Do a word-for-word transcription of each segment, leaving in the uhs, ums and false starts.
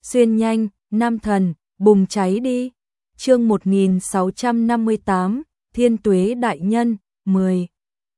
xuyên nhanh, nam thần, bùng cháy đi. Chương một nghìn sáu trăm năm mươi tám, Thiên Tuế Đại Nhân, mười.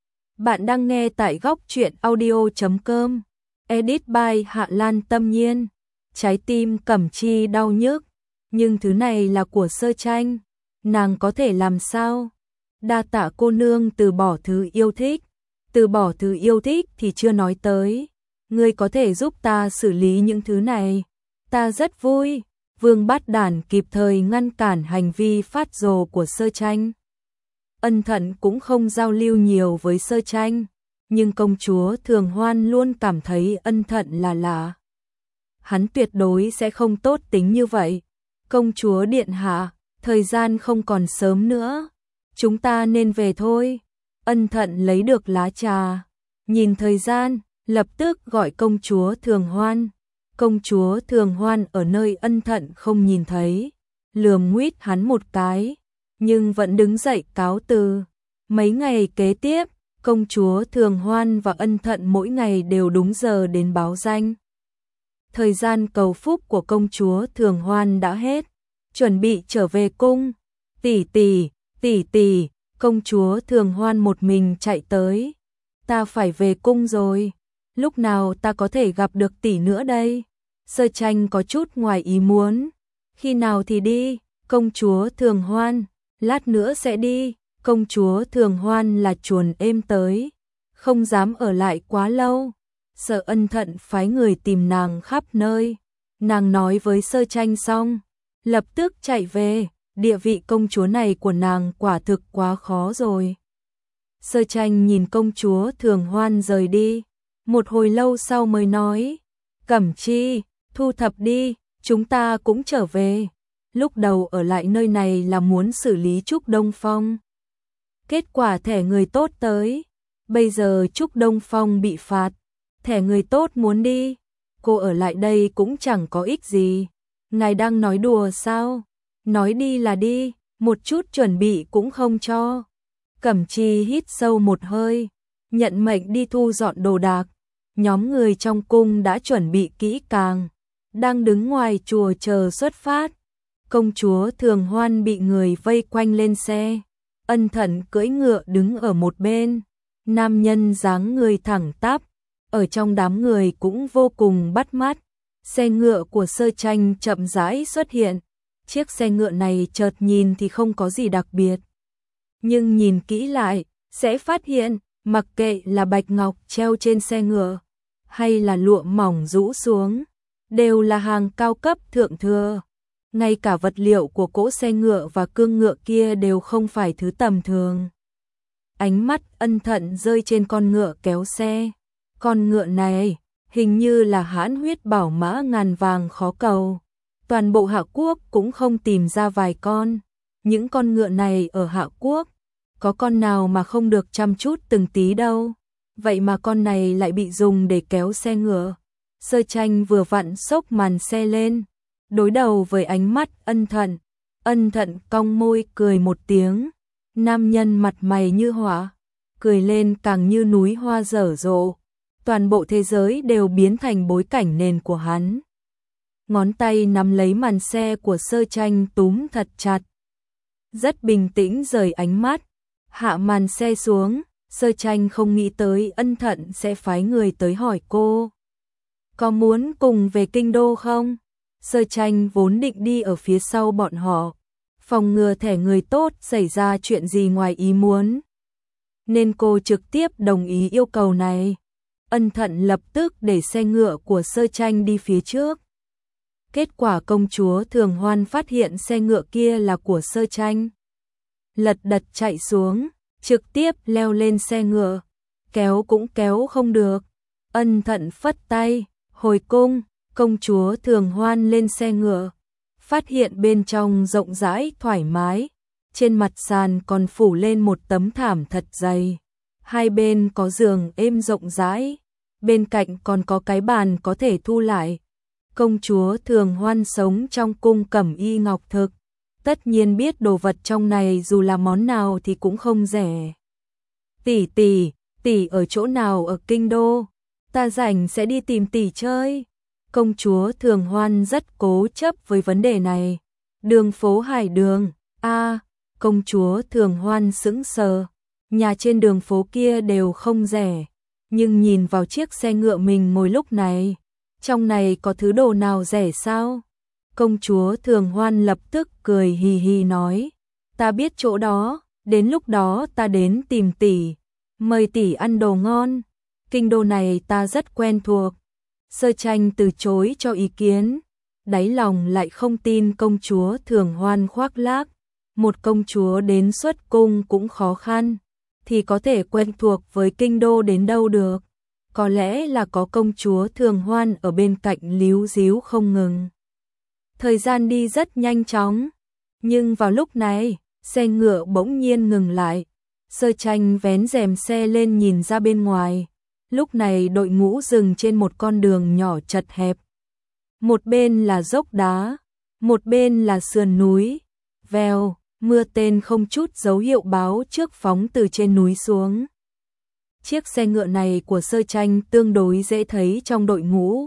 Bạn đang nghe tại góc truyện audio chấm com. Edit by Hạ Lan Tâm Nhiên. Trái tim Cẩm Chi đau nhức, nhưng thứ này là của Sơ Tranh, nàng có thể làm sao? Đa tạ cô nương từ bỏ thứ yêu thích. Từ bỏ thứ yêu thích thì chưa nói tới. Ngươi có thể giúp ta xử lý những thứ này. Ta rất vui. Vương Bát Đản kịp thời ngăn cản hành vi phát rồ của Sơ Tranh. Ân Thận cũng không giao lưu nhiều với Sơ Tranh, nhưng công chúa Thường Hoan luôn cảm thấy Ân Thận là lạ. Hắn tuyệt đối sẽ không tốt tính như vậy. Công chúa điện hạ, thời gian không còn sớm nữa, chúng ta nên về thôi. Ân Thận lấy được lá trà, nhìn thời gian, lập tức gọi công chúa Thường Hoan. Công chúa Thường Hoan ở nơi Ân Thận không nhìn thấy, lườm nguýt hắn một cái, nhưng vẫn đứng dậy cáo từ. Mấy ngày kế tiếp, công chúa Thường Hoan và Ân Thận mỗi ngày đều đúng giờ đến báo danh. Thời gian cầu phúc của công chúa Thường Hoan đã hết, chuẩn bị trở về cung. Tỷ tỷ, tỷ tỷ, công chúa Thường Hoan một mình chạy tới. Ta phải về cung rồi, lúc nào ta có thể gặp được tỷ nữa đây? Sơ Tranh có chút ngoài ý muốn. Khi nào thì đi? Công chúa Thường Hoan, lát nữa sẽ đi. Công chúa Thường Hoan là chuồn êm tới, không dám ở lại quá lâu, sợ Ân Thận phái người tìm nàng khắp nơi. Nàng nói với Sơ Tranh xong, lập tức chạy về. Địa vị công chúa này của nàng quả thực quá khó rồi. Sơ Tranh nhìn công chúa Thường Hoan rời đi, một hồi lâu sau mới nói, Cẩm Chi, thu thập đi, chúng ta cũng trở về. Lúc đầu ở lại nơi này là muốn xử lý Trúc Đông Phong. Kết quả thẻ người tốt tới, bây giờ Trúc Đông Phong bị phạt, thẻ người tốt muốn đi, cô ở lại đây cũng chẳng có ích gì. Ngài đang nói đùa sao? Nói đi là đi, một chút chuẩn bị cũng không cho. Cẩm Chi hít sâu một hơi, nhận mệnh đi thu dọn đồ đạc. Nhóm người trong cung đã chuẩn bị kỹ càng, đang đứng ngoài chùa chờ xuất phát. Công chúa Thường Hoan bị người vây quanh lên xe, Ân Thận cưỡi ngựa đứng ở một bên. Nam nhân dáng người thẳng tắp, ở trong đám người cũng vô cùng bắt mắt. Xe ngựa của Sơ Tranh chậm rãi xuất hiện. Chiếc xe ngựa này chợt nhìn thì không có gì đặc biệt, nhưng nhìn kỹ lại sẽ phát hiện, mặc kệ là bạch ngọc treo trên xe ngựa hay là lụa mỏng rũ xuống, đều là hàng cao cấp thượng thừa. Ngay cả vật liệu của cỗ xe ngựa và cương ngựa kia đều không phải thứ tầm thường. Ánh mắt Ân Thận rơi trên con ngựa kéo xe. Con ngựa này hình như là hãn huyết bảo mã ngàn vàng khó cầu. Toàn bộ Hạ Quốc cũng không tìm ra vài con. Những con ngựa này ở Hạ Quốc, có con nào mà không được chăm chút từng tí đâu. Vậy mà con này lại bị dùng để kéo xe ngựa. Sơ Tranh vừa vặn xốc màn xe lên, đối đầu với ánh mắt Ân Thận. Ân Thận cong môi cười một tiếng. Nam nhân mặt mày như họa, cười lên càng như núi hoa dở rộ. Toàn bộ thế giới đều biến thành bối cảnh nền của hắn. Ngón tay nắm lấy màn xe của Sơ Tranh túm thật chặt. Rất bình tĩnh rời ánh mắt, hạ màn xe xuống. Sơ Tranh không nghĩ tới Ân Thận sẽ phái người tới hỏi cô, có muốn cùng về kinh đô không? Sơ Tranh vốn định đi ở phía sau bọn họ, phòng ngừa thẻ người tốt xảy ra chuyện gì ngoài ý muốn, nên cô trực tiếp đồng ý yêu cầu này. Ân Thận lập tức để xe ngựa của Sơ Tranh đi phía trước. Kết quả công chúa Thường Hoan phát hiện xe ngựa kia là của Sơ Tranh, lật đật chạy xuống, trực tiếp leo lên xe ngựa, kéo cũng kéo không được. Ân Thận phất tay, hồi cung. Công chúa Thường Hoan lên xe ngựa, phát hiện bên trong rộng rãi thoải mái, trên mặt sàn còn phủ lên một tấm thảm thật dày, hai bên có giường êm rộng rãi, bên cạnh còn có cái bàn có thể thu lại. Công chúa Thường Hoan sống trong cung cẩm y ngọc thực, tất nhiên biết đồ vật trong này dù là món nào thì cũng không rẻ. Tỷ tỷ, tỷ ở chỗ nào ở kinh đô? Ta rảnh sẽ đi tìm tỷ chơi. Công chúa Thường Hoan rất cố chấp với vấn đề này. Đường phố Hải Đường, a công chúa Thường Hoan sững sờ. Nhà trên đường phố kia đều không rẻ, nhưng nhìn vào chiếc xe ngựa mình ngồi lúc này, trong này có thứ đồ nào rẻ sao? Công chúa Thường Hoan lập tức cười hì hì nói, ta biết chỗ đó, đến lúc đó ta đến tìm tỷ, mời tỷ ăn đồ ngon, kinh đô này ta rất quen thuộc. Sơ Tranh từ chối cho ý kiến, đáy lòng lại không tin công chúa Thường Hoan khoác lác, một công chúa đến xuất cung cũng khó khăn, thì có thể quen thuộc với kinh đô đến đâu được, có lẽ là có công chúa Thường Hoan ở bên cạnh líu díu không ngừng. Thời gian đi rất nhanh chóng, nhưng vào lúc này, xe ngựa bỗng nhiên ngừng lại. Sơ Tranh vén rèm xe lên nhìn ra bên ngoài. Lúc này đội ngũ dừng trên một con đường nhỏ chật hẹp. Một bên là dốc đá, một bên là sườn núi. Vèo, mưa tên không chút dấu hiệu báo trước phóng từ trên núi xuống. Chiếc xe ngựa này của Sơ Tranh tương đối dễ thấy trong đội ngũ.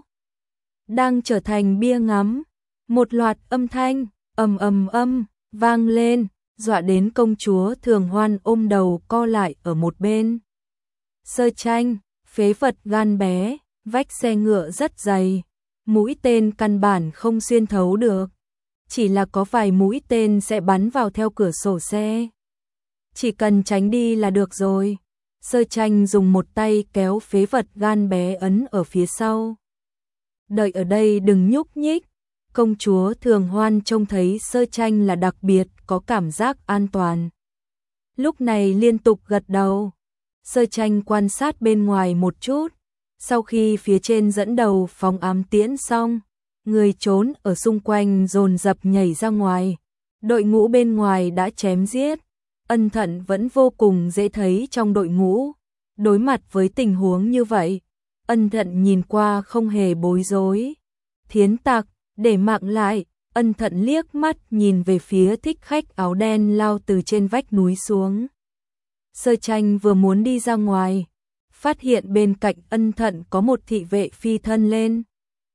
Đang trở thành bia ngắm. Một loạt âm thanh, ầm ầm âm, vang lên, dọa đến công chúa Thường Hoan ôm đầu co lại ở một bên. Sơ Tranh, phế vật gan bé, vách xe ngựa rất dày, mũi tên căn bản không xuyên thấu được. Chỉ là có vài mũi tên sẽ bắn vào theo cửa sổ xe. Chỉ cần tránh đi là được rồi. Sơ Tranh dùng một tay kéo phế vật gan bé ấn ở phía sau. Đợi ở đây đừng nhúc nhích. Công chúa Thường Hoan trông thấy Sơ Tranh là đặc biệt có cảm giác an toàn. Lúc này liên tục gật đầu. Sơ Tranh quan sát bên ngoài một chút. Sau khi phía trên dẫn đầu phóng ám tiễn xong, người trốn ở xung quanh dồn dập nhảy ra ngoài. Đội ngũ bên ngoài đã chém giết. Ân Thận vẫn vô cùng dễ thấy trong đội ngũ. Đối mặt với tình huống như vậy, Ân Thận nhìn qua không hề bối rối. Thiến Tặc, để mạng lại. Ân Thận liếc mắt nhìn về phía thích khách áo đen lao từ trên vách núi xuống. Sơ Tranh vừa muốn đi ra ngoài, phát hiện bên cạnh Ân Thận có một thị vệ phi thân lên.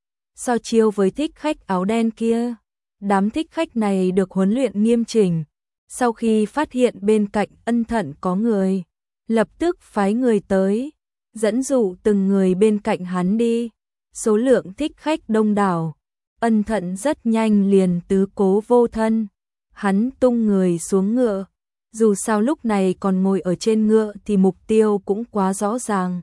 So chiêu với thích khách áo đen kia, đám thích khách này được huấn luyện nghiêm chỉnh. Sau khi phát hiện bên cạnh Ân Thận có người, lập tức phái người tới, dẫn dụ từng người bên cạnh hắn đi. Số lượng thích khách đông đảo, Ân Thận rất nhanh liền tứ cố vô thân. Hắn tung người xuống ngựa, dù sao lúc này còn ngồi ở trên ngựa thì mục tiêu cũng quá rõ ràng.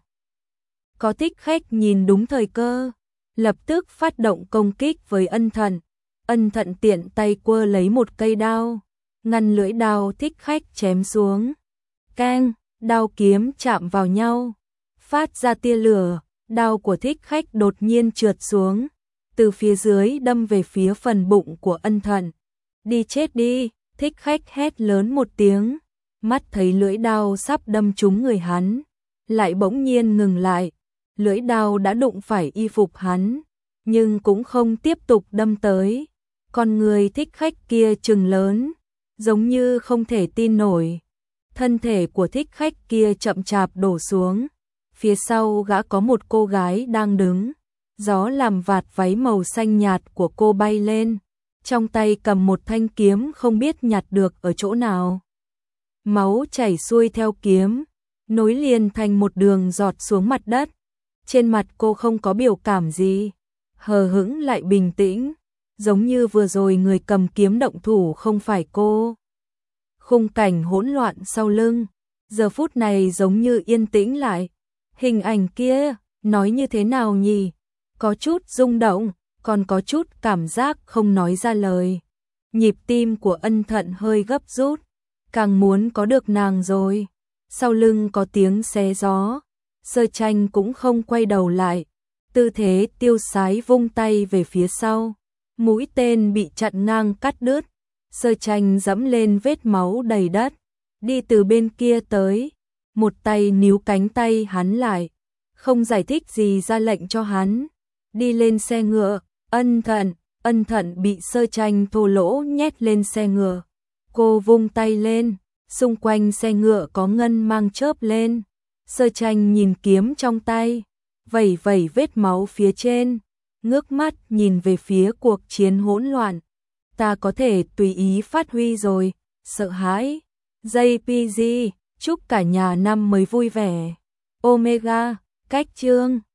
Có thích khách nhìn đúng thời cơ, lập tức phát động công kích với Ân Thận. Ân Thận tiện tay quơ lấy một cây đao, ngăn lưỡi đao thích khách chém xuống. Keng, đao kiếm chạm vào nhau, phát ra tia lửa, đao của thích khách đột nhiên trượt xuống, từ phía dưới đâm về phía phần bụng của Ân Thận. Đi chết đi, thích khách hét lớn một tiếng, mắt thấy lưỡi đao sắp đâm trúng người hắn, lại bỗng nhiên ngừng lại. Lưỡi đao đã đụng phải y phục hắn, nhưng cũng không tiếp tục đâm tới. Con người thích khách kia trừng lớn, giống như không thể tin nổi. Thân thể của thích khách kia chậm chạp đổ xuống. Phía sau gã có một cô gái đang đứng. Gió làm vạt váy màu xanh nhạt của cô bay lên. Trong tay cầm một thanh kiếm không biết nhặt được ở chỗ nào. Máu chảy xuôi theo kiếm, nối liền thành một đường giọt xuống mặt đất. Trên mặt cô không có biểu cảm gì, hờ hững lại bình tĩnh, giống như vừa rồi người cầm kiếm động thủ không phải cô. Khung cảnh hỗn loạn sau lưng, giờ phút này giống như yên tĩnh lại. Hình ảnh kia, nói như thế nào nhỉ? Có chút rung động, còn có chút cảm giác không nói ra lời. Nhịp tim của Ân Thận hơi gấp rút, càng muốn có được nàng rồi. Sau lưng có tiếng xé gió, Sơ Tranh cũng không quay đầu lại, tư thế tiêu sái vung tay về phía sau. Mũi tên bị chặn ngang cắt đứt, Sơ Tranh dẫm lên vết máu đầy đất, đi từ bên kia tới, một tay níu cánh tay hắn lại, không giải thích gì ra lệnh cho hắn đi lên xe ngựa. Ân Thận, Ân Thận bị Sơ Tranh thô lỗ nhét lên xe ngựa. Cô vung tay lên, xung quanh xe ngựa có ngân mang chớp lên. Sơ Tranh nhìn kiếm trong tay, vẩy vẩy vết máu phía trên, ngước mắt nhìn về phía cuộc chiến hỗn loạn. Ta có thể tùy ý phát huy rồi, sợ hãi. jê pê giê, chúc cả nhà năm mới vui vẻ. Omega, cách chương.